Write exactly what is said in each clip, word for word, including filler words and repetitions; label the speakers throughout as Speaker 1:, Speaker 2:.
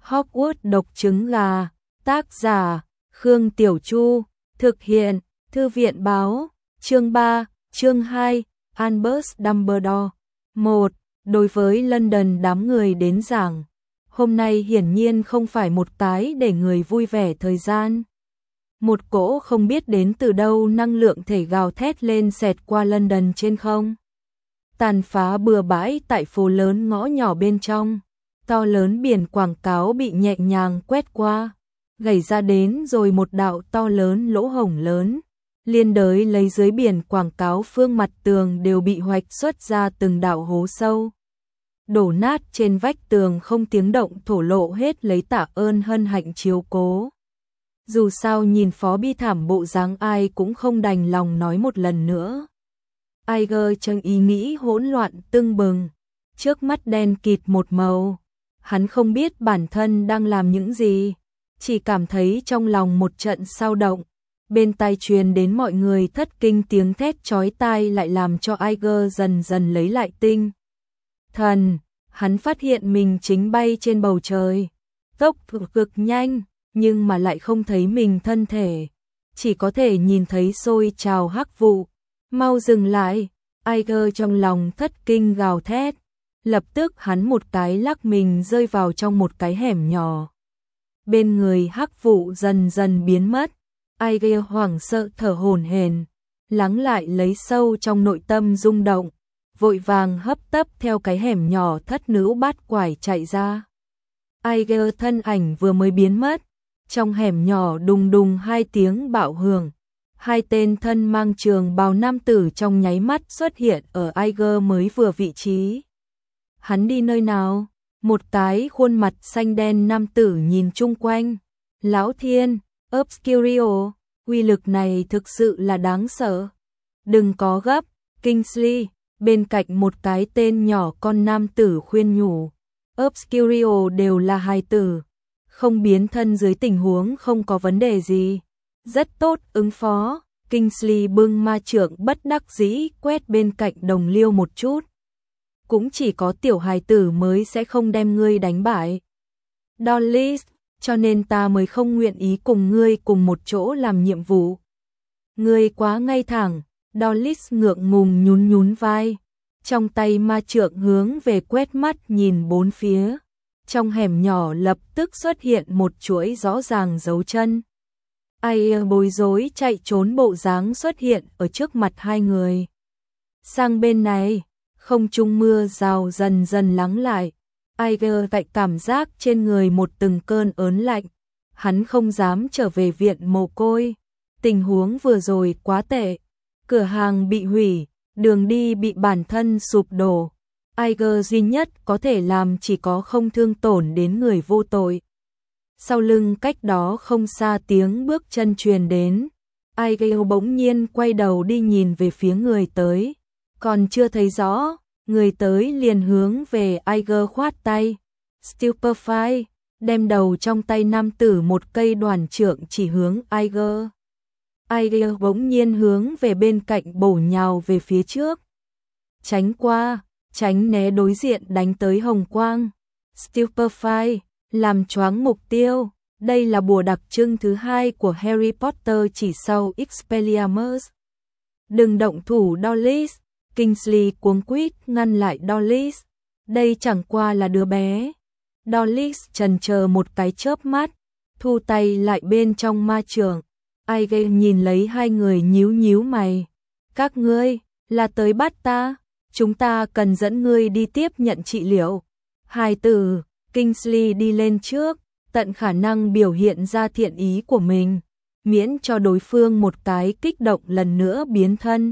Speaker 1: Hogwarts độc trứng gà, tác giả, Khương Tiểu Chu, thực hiện, Thư viện báo, chương ba, chương hai, Albus Dumbledore. một. Đối với London đám người đến giảng, hôm nay hiển nhiên không phải một cái để người vui vẻ thời gian. Một cỗ không biết đến từ đâu năng lượng thể gào thét lên xẹt qua London trên không. Tàn phá bừa bãi tại phố lớn ngõ nhỏ bên trong, to lớn biển quảng cáo bị nhẹ nhàng quét qua, gảy ra đến rồi một đạo to lớn lỗ hổng lớn, liên đới lấy dưới biển quảng cáo phương mặt tường đều bị hoạch xuất ra từng đạo hố sâu. Đổ nát trên vách tường không tiếng động thổ lộ hết lấy tạ ơn hân hạnh chiếu cố. Dù sao nhìn Phó bi thảm bộ dáng ai cũng không đành lòng nói một lần nữa. Iger trong ý nghĩ hỗn loạn tưng bừng, trước mắt đen kịt một màu. Hắn không biết bản thân đang làm những gì, chỉ cảm thấy trong lòng một trận sao động. Bên tai truyền đến mọi người thất kinh tiếng thét chói tai lại làm cho Iger dần dần lấy lại tinh thần. Hắn phát hiện mình chính bay trên bầu trời, tốc độ cực nhanh, nhưng mà lại không thấy mình thân thể, chỉ có thể nhìn thấy sôi trào hắc vụ. Mau dừng lại, Iger trong lòng thất kinh gào thét. Lập tức hắn một cái lắc mình rơi vào trong một cái hẻm nhỏ. Bên người hắc vụ dần dần biến mất, Iger hoảng sợ thở hổn hển, lắng lại lấy sâu trong nội tâm rung động, vội vàng hấp tấp theo cái hẻm nhỏ thất nữ bát quải chạy ra. Iger thân ảnh vừa mới biến mất, trong hẻm nhỏ đùng đùng hai tiếng bạo hưởng, hai tên thân mang trường bào nam tử trong nháy mắt xuất hiện ở Iger mới vừa vị trí. Hắn đi nơi nào? Một cái khuôn mặt xanh đen nam tử nhìn chung quanh. Lão Thiên, Obscurio, uy lực này thực sự là đáng sợ. Đừng có gấp, Kingsley, bên cạnh một cái tên nhỏ con nam tử khuyên nhủ. Obscurio đều là hài tử, không biến thân dưới tình huống không có vấn đề gì. Rất tốt ứng phó. Kingsley bưng ma trượng bất đắc dĩ quét bên cạnh đồng liêu một chút. Cũng chỉ có tiểu hài tử mới sẽ không đem ngươi đánh bại. Dollis, cho nên ta mới không nguyện ý cùng ngươi cùng một chỗ làm nhiệm vụ. Ngươi quá ngay thẳng. Dollis ngượng ngùng nhún nhún vai, trong tay ma trượng hướng về quét mắt nhìn bốn phía. Trong hẻm nhỏ lập tức xuất hiện một chuỗi rõ ràng dấu chân. Ai bối rối chạy trốn bộ dáng xuất hiện ở trước mặt hai người. Sang bên này, không trung mưa rào dần dần lắng lại. Iger tại cảm giác trên người một từng cơn ớn lạnh. Hắn không dám trở về viện mồ côi. Tình huống vừa rồi quá tệ. Cửa hàng bị hủy, đường đi bị bản thân sụp đổ. Iger duy nhất có thể làm chỉ có không thương tổn đến người vô tội. Sau lưng cách đó không xa tiếng bước chân truyền đến. Iger bỗng nhiên quay đầu đi nhìn về phía người tới. Còn chưa thấy rõ, người tới liền hướng về Iger khoát tay. Stupefy, đem đầu trong tay nam tử một cây đoàn trượng chỉ hướng Iger. Iger bỗng nhiên hướng về bên cạnh bổ nhào về phía trước. Tránh qua, tránh né đối diện đánh tới hồng quang. Stupefy, làm choáng mục tiêu. Đây là bùa đặc trưng thứ hai của Harry Potter chỉ sau Expelliarmus. Đừng động thủ Dollis. Kingsley cuống quýt ngăn lại Dollis. Đây chẳng qua là đứa bé. Dollis chần chờ một cái chớp mắt, thu tay lại bên trong ma trượng. Iger nhìn lấy hai người nhíu nhíu mày. Các ngươi, là tới bắt ta, chúng ta cần dẫn ngươi đi tiếp nhận trị liệu. Hai từ, Kingsley đi lên trước, tận khả năng biểu hiện ra thiện ý của mình, miễn cho đối phương một cái kích động lần nữa biến thân.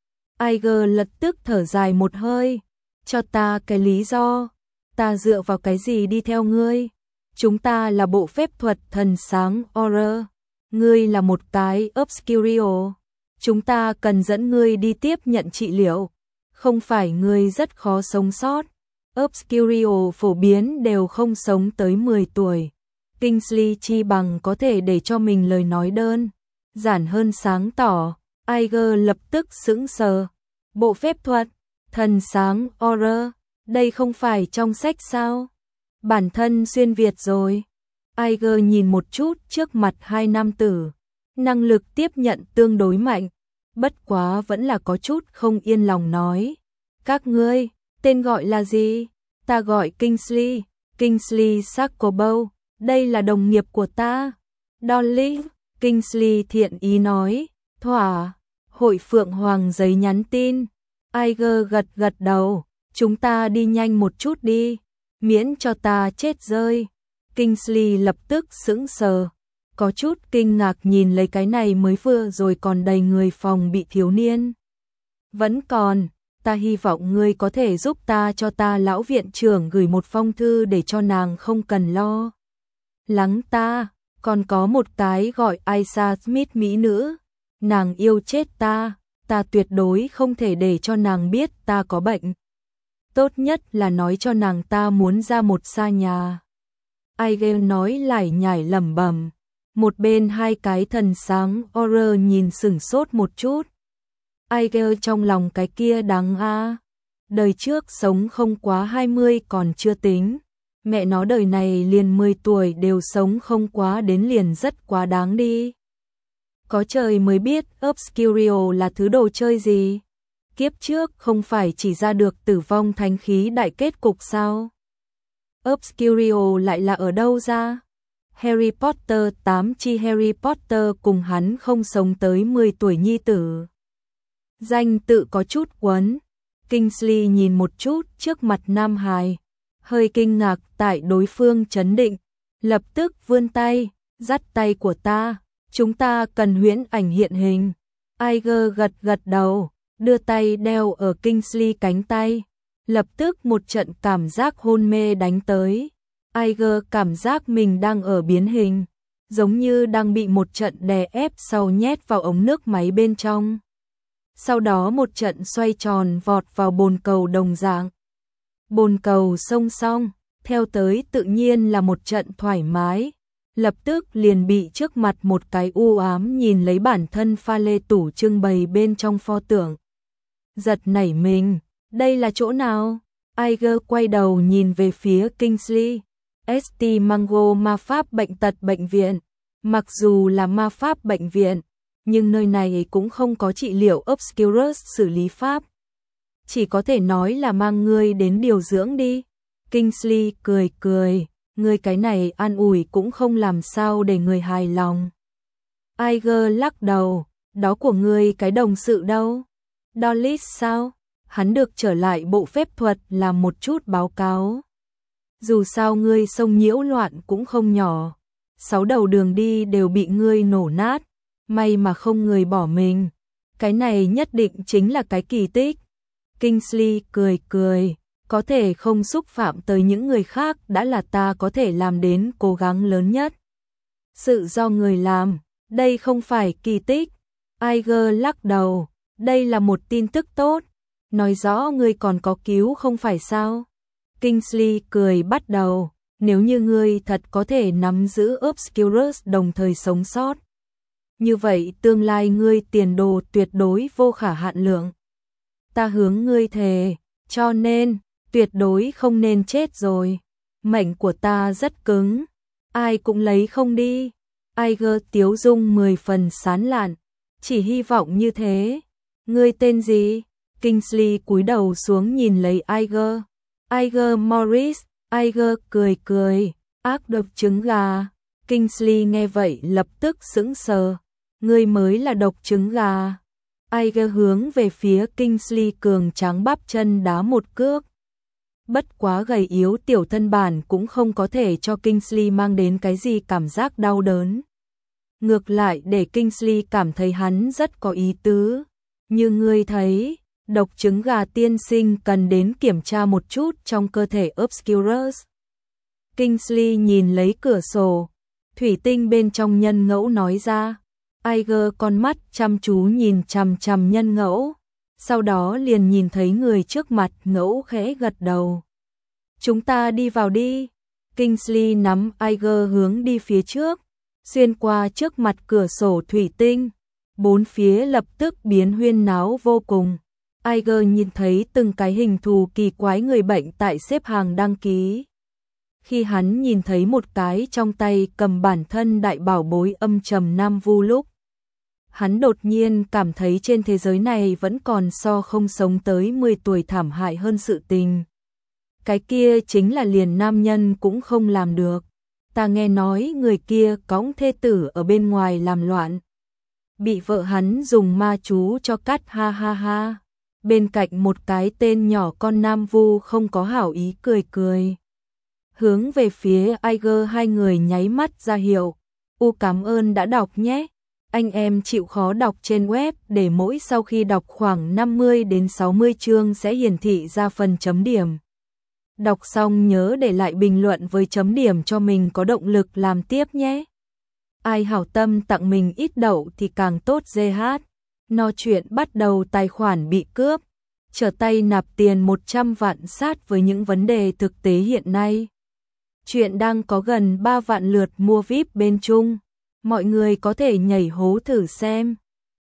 Speaker 1: Iger lập tức thở dài một hơi. Cho ta cái lý do, ta dựa vào cái gì đi theo ngươi? Chúng ta là bộ phép thuật thần sáng Auror. Ngươi là một cái Obscurio. Chúng ta cần dẫn ngươi đi tiếp nhận trị liệu. Không phải ngươi rất khó sống sót. Obscurio phổ biến đều không sống tới mười tuổi. Kingsley chi bằng có thể để cho mình lời nói đơn giản hơn sáng tỏ. Iger lập tức sững sờ. Bộ phép thuật thần sáng Auror, đây không phải trong sách sao? Bản thân xuyên Việt rồi. Iger nhìn một chút trước mặt hai nam tử. Năng lực tiếp nhận tương đối mạnh. Bất quá vẫn là có chút không yên lòng nói. Các ngươi, tên gọi là gì? Ta gọi Kingsley, Kingsley Sacobo, đây là đồng nghiệp của ta. Dolly, Kingsley thiện ý nói, thỏa, hội Phượng Hoàng giấy nhắn tin. Iger gật gật đầu, chúng ta đi nhanh một chút đi, miễn cho ta chết rơi. Kingsley lập tức sững sờ, có chút kinh ngạc nhìn lấy cái này mới vừa rồi còn đầy người phòng bị thiếu niên. Vẫn còn, ta hy vọng ngươi có thể giúp ta cho ta lão viện trưởng gửi một phong thư để cho nàng không cần lo lắng ta, còn có một cái gọi Aisha Smith mỹ nữ, nàng yêu chết ta, ta tuyệt đối không thể để cho nàng biết ta có bệnh. Tốt nhất là nói cho nàng ta muốn ra một xa nhà. Iger nói lải nhải lẩm bẩm, một bên hai cái thần sáng Auror nhìn sửng sốt một chút. Iger trong lòng cái kia đáng a, đời trước sống không quá hai mươi còn chưa tính, mẹ nó đời này liền mười tuổi đều sống không quá đến liền rất quá đáng đi. Có trời mới biết Obscurio là thứ đồ chơi gì. Kiếp trước không phải chỉ ra được tử vong thánh khí đại kết cục sao? Obscurio lại là ở đâu ra? Harry Potter tám chi Harry Potter cùng hắn không sống tới mười tuổi nhi tử. Danh tự có chút quấn. Kingsley nhìn một chút trước mặt Nam Hải, hơi kinh ngạc tại đối phương trấn định, lập tức vươn tay, dắt tay của ta, chúng ta cần huyễn ảnh hiện hình. Iger gật gật đầu, đưa tay đeo ở Kingsley cánh tay, lập tức một trận cảm giác hôn mê đánh tới. Iger cảm giác mình đang ở biến hình, giống như đang bị một trận đè ép sau nhét vào ống nước máy bên trong. Sau đó một trận xoay tròn vọt vào bồn cầu đồng dạng. Bồn cầu song song, theo tới tự nhiên là một trận thoải mái, lập tức liền bị trước mặt một cái u ám nhìn lấy bản thân pha lê tủ trưng bày bên trong pho tượng. Giật nảy mình, đây là chỗ nào? Iger quay đầu nhìn về phía Kingsley. ét tê Mango ma pháp bệnh tật bệnh viện. Mặc dù là ma pháp bệnh viện, nhưng nơi này cũng không có trị liệu Obscurus xử lý pháp. Chỉ có thể nói là mang ngươi đến điều dưỡng đi. Kingsley cười cười, ngươi cái này an ủi cũng không làm sao để người hài lòng. Iger lắc đầu, đó của ngươi cái đồng sự đâu? Dolly sao? Hắn được trở lại bộ phép thuật làm một chút báo cáo. Dù sao ngươi sông nhiễu loạn cũng không nhỏ, sáu đầu đường đi đều bị ngươi nổ nát, may mà không người bỏ mình. Cái này nhất định chính là cái kỳ tích. Kingsley cười cười, có thể không xúc phạm tới những người khác đã là ta có thể làm đến cố gắng lớn nhất. Sự do người làm, đây không phải kỳ tích. Iger lắc đầu, đây là một tin tức tốt, nói rõ ngươi còn có cứu không phải sao? Kingsley cười bắt đầu, nếu như ngươi thật có thể nắm giữ Obscurus đồng thời sống sót, như vậy tương lai ngươi tiền đồ tuyệt đối vô khả hạn lượng. Ta hướng ngươi thề, cho nên, tuyệt đối không nên chết rồi. Mệnh của ta rất cứng, ai cũng lấy không đi. Iger tiếu dung mười phần sán lạn, chỉ hy vọng như thế. Ngươi tên gì? Kingsley cúi đầu xuống nhìn lấy Iger. Iger Morris. Iger cười cười, ác độc trứng gà. Kingsley nghe vậy lập tức sững sờ. Ngươi mới là độc trứng gà. Iger hướng về phía Kingsley cường tráng bắp chân đá một cước. Bất quá gầy yếu tiểu thân bản cũng không có thể cho Kingsley mang đến cái gì cảm giác đau đớn. Ngược lại để Kingsley cảm thấy hắn rất có ý tứ. Như ngươi thấy, độc trứng gà tiên sinh cần đến kiểm tra một chút trong cơ thể Obscurus. Kingsley nhìn lấy cửa sổ, thủy tinh bên trong nhân ngẫu nói ra. Iger con mắt chăm chú nhìn chằm chằm nhân ngẫu, sau đó liền nhìn thấy người trước mặt ngẫu khẽ gật đầu. Chúng ta đi vào đi. Kingsley nắm Iger hướng đi phía trước, xuyên qua trước mặt cửa sổ thủy tinh, bốn phía lập tức biến huyên náo vô cùng. Iger nhìn thấy từng cái hình thù kỳ quái người bệnh tại xếp hàng đăng ký. Khi hắn nhìn thấy một cái trong tay cầm bản thân đại bảo bối âm trầm Nam Vu lúc, hắn đột nhiên cảm thấy trên thế giới này vẫn còn so không sống tới mười tuổi thảm hại hơn sự tình. Cái kia chính là liền nam nhân cũng không làm được. Ta nghe nói người kia cõng thê tử ở bên ngoài làm loạn, bị vợ hắn dùng ma chú cho cắt, ha ha ha. Bên cạnh một cái tên nhỏ con Nam Vu không có hảo ý cười cười. Hướng về phía Aiger hai người nháy mắt ra hiệu. U cảm ơn đã đọc nhé. Anh em chịu khó đọc trên web để mỗi sau khi đọc khoảng năm mươi đến sáu mươi chương sẽ hiển thị ra phần chấm điểm. Đọc xong nhớ để lại bình luận với chấm điểm cho mình có động lực làm tiếp nhé. Ai hảo tâm tặng mình ít đậu thì càng tốt giê hát. No chuyện bắt đầu tài khoản bị cướp, trở tay nạp tiền một trăm vạn sát với những vấn đề thực tế hiện nay. Chuyện đang có gần ba vạn lượt mua víp bên Trung. Mọi người có thể nhảy hố thử xem.